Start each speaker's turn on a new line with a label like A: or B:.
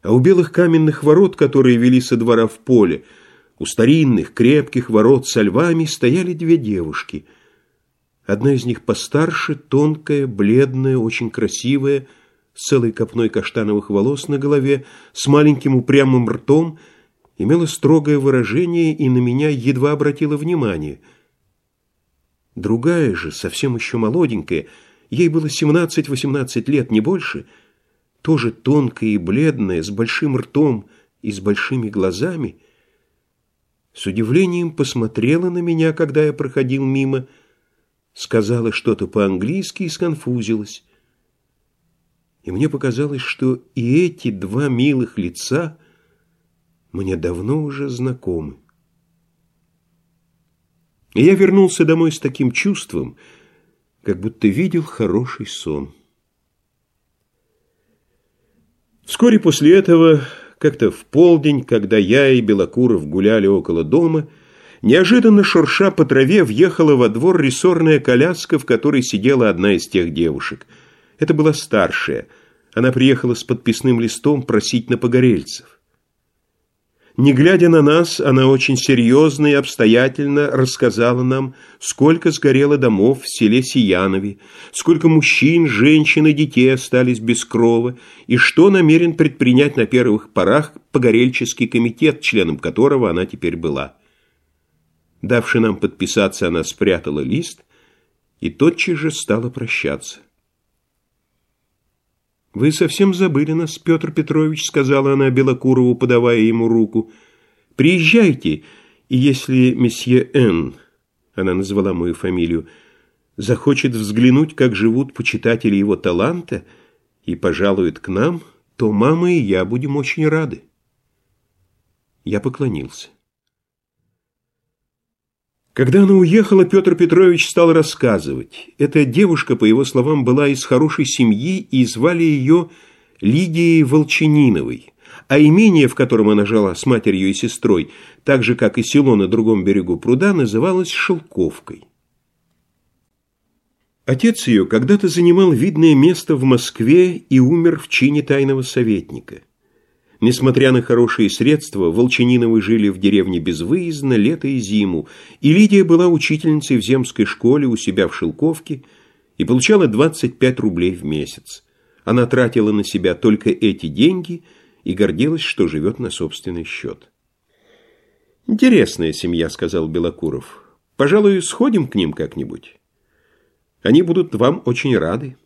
A: А у белых каменных ворот, которые вели со двора в поле, у старинных крепких ворот со львами стояли две девушки. Одна из них постарше, тонкая, бледная, очень красивая, с целой копной каштановых волос на голове, с маленьким упрямым ртом, имела строгое выражение и на меня едва обратила внимание. Другая же, совсем еще молоденькая, ей было 17-18 лет, не больше, тоже тонкая и бледная, с большим ртом и с большими глазами, с удивлением посмотрела на меня, когда я проходил мимо, сказала что-то по-английски и сконфузилась. И мне показалось, что и эти два милых лица мне давно уже знакомы. И я вернулся домой с таким чувством, как будто видел хороший сон. Вскоре после этого, как-то в полдень, когда я и Белокуров гуляли около дома, неожиданно шурша по траве въехала во двор рессорная коляска, в которой сидела одна из тех девушек. Это была старшая. Она приехала с подписным листом просить на погорельцев. Не глядя на нас, она очень серьезно и обстоятельно рассказала нам, сколько сгорело домов в селе Сиянове, сколько мужчин, женщин и детей остались без крова, и что намерен предпринять на первых порах погорельческий комитет, членом которого она теперь была. Давши нам подписаться, она спрятала лист и тотчас же стала прощаться. «Вы совсем забыли нас, Петр Петрович», — сказала она Белокурову, подавая ему руку. «Приезжайте, и если месье Н, она назвала мою фамилию, захочет взглянуть, как живут почитатели его таланта, и пожалует к нам, то мама и я будем очень рады». Я поклонился. Когда она уехала, Петр Петрович стал рассказывать. Эта девушка, по его словам, была из хорошей семьи, и звали ее Лидией Волчаниновой, а имение, в котором она жила с матерью и сестрой, так же, как и село на другом берегу пруда, называлось Шелковкой. Отец ее когда-то занимал видное место в Москве и умер в чине тайного советника. Несмотря на хорошие средства, Волчаниновы жили в деревне безвыездно лето и зиму, и Лидия была учительницей в земской школе у себя в Шелковке и получала 25 рублей в месяц. Она тратила на себя только эти деньги и гордилась, что живет на собственный счет. «Интересная семья», — сказал Белокуров. «Пожалуй, сходим к ним как-нибудь. Они будут вам очень рады».